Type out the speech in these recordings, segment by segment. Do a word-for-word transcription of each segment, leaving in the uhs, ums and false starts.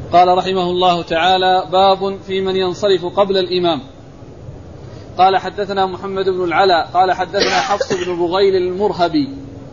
قال رحمه الله تعالى: باب في من ينصرف قبل الإمام. قال حدثنا محمد بن العلاء قال حدثنا حفص بن بغيل المرهبي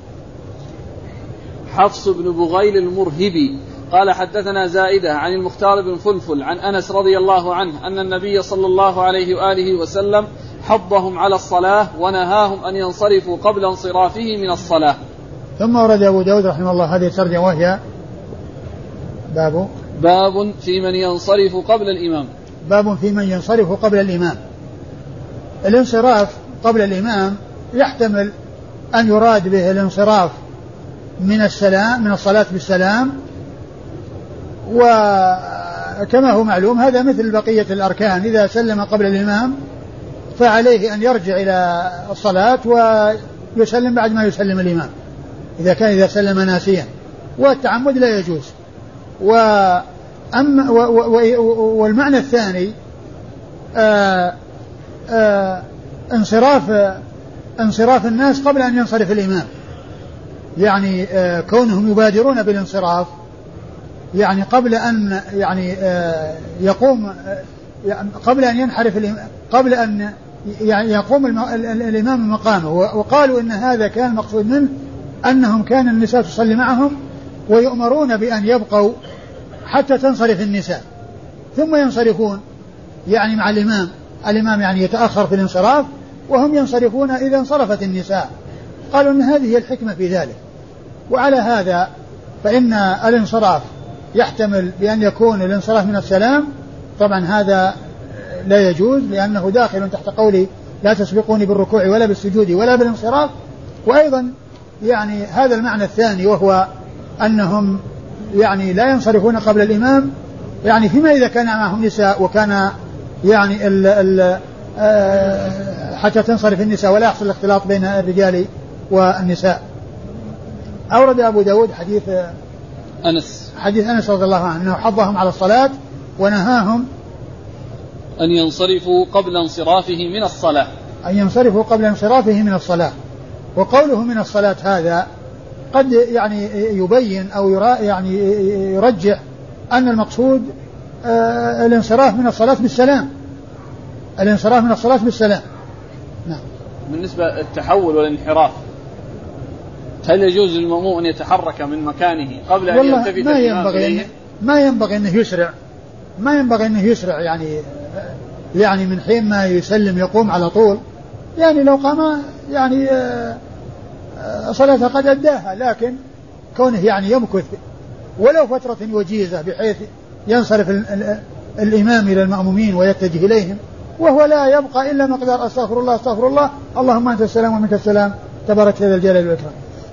حفص بن بغيل المرهبي قال حدثنا زائدة عن المختار بن فلفل عن أنس رضي الله عنه أن النبي صلى الله عليه وآله وسلم حضهم على الصلاة ونهاهم أن ينصرفوا قبل انصرافه من الصلاة. ثم ورد أبو داود رحمه الله هذه الترجمة وهي باب باب في من ينصرف قبل الإمام. باب في من ينصرف قبل الإمام. الانصراف قبل الإمام يحتمل أن يراد به الانصراف من السلام من الصلاة بالسلام، وكما هو معلوم هذا مثل بقية الأركان، إذا سلم قبل الإمام فعليه أن يرجع إلى الصلاة ويسلم بعد ما يسلم الإمام إذا كان إذا سلم ناسيا، والتعمد لا يجوز. وأما والمعنى الثاني آآ آآ انصراف انصراف الناس قبل أن ينصرف الإمام، يعني كونهم يبادرون بالانصراف، يعني قبل أن يعني يقوم يعني قبل أن ينحرف قبل أن يعني يقوم الإمام مقامه. وقالوا إن هذا كان المقصود منه أنهم كان النساء تصلي معهم ويؤمرون بأن يبقوا حتى تنصرف النساء ثم ينصرفون يعني مع الإمام. الإمام يعني يتأخر في الانصراف وهم ينصرفون إذا انصرفت النساء. قالوا إن هذه هي الحكمة في ذلك. وعلى هذا فإن الانصراف يحتمل بأن يكون الانصراف من السلام، طبعا هذا لا يجوز لأنه داخل تحت قولي لا تسبقوني بالركوع ولا بالسجود ولا بالانصراف. وأيضا يعني هذا المعنى الثاني وهو أنهم يعني لا ينصرفون قبل الإمام، يعني فيما إذا كان معهم نساء وكان يعني ال ال حتى تنصرف النساء ولا يحصل الاختلاط بين الرجال والنساء. أورد أبو داود حديث أنس حديث أنس رضي الله عنه أنه حضهم على الصلاة ونهاهم أن ينصرفوا قبل انصرافه من الصلاة أن ينصرفوا قبل انصرافه من الصلاة. وقوله من الصلاة هذا قد يعني يبين أو يعني يرجح أن المقصود آه الانصراف من الصلاة بالسلام الانصراف من الصلاة بالسلام. نعم. بالنسبة للتحول والانحراف، هل يجوز للمأموم أن يتحرك من مكانه قبل أن يلتفت ما ينبغي ما ينبغي أنه يسرع ما ينبغي أنه يسرع يعني يعني من حين ما يسلم يقوم على طول، يعني لو قام يعني صلاته قد أداها، لكن كونه يعني يمكث ولو فترة وجيزة بحيث ينصرف الإمام إلى المأمومين ويتجه إليهم وهو لا يبقى إلا مقدار أستغفر الله أستغفر الله اللهم أنت السلام ومنك السلام تبارك ذا الجلال والإكرام.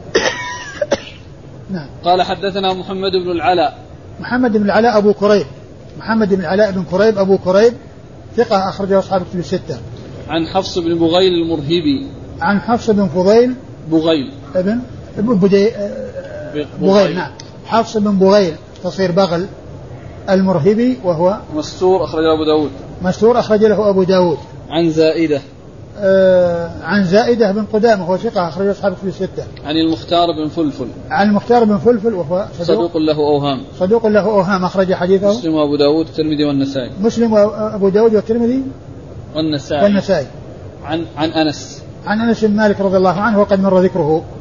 نعم. قال حدثنا محمد بن العلاء محمد بن العلاء أبو كريب محمد بن العلاء بن كريب أبو كريب ثقة أخرجه أصحاب الكتب الستة. عن حفص بن بغيل المرهبي عن حفص بن فضيل بغيل ابن بدي بغيل نعم حفص بن بغيل تصير بغل المرهبي وهو مستور أخرج له أبو داود مستور أخرج له أبو داود. عن زائدة آه عن زائدة بن قدامة وهو ثقة أخرج أصحاب الكتب الستة. عن المختار بن فلفل عن المختار بن فلفل وهو صدوق, صدوق له أوهام صدوق له أوهام أخرج حديثه مسلم وأبو داود والترمذي والنسائي مسلم وأبو داود والترمذي والنسائي والنسائي. عن عن أنس عن أنس بن مالك رضي الله عنه وقد مر ذكره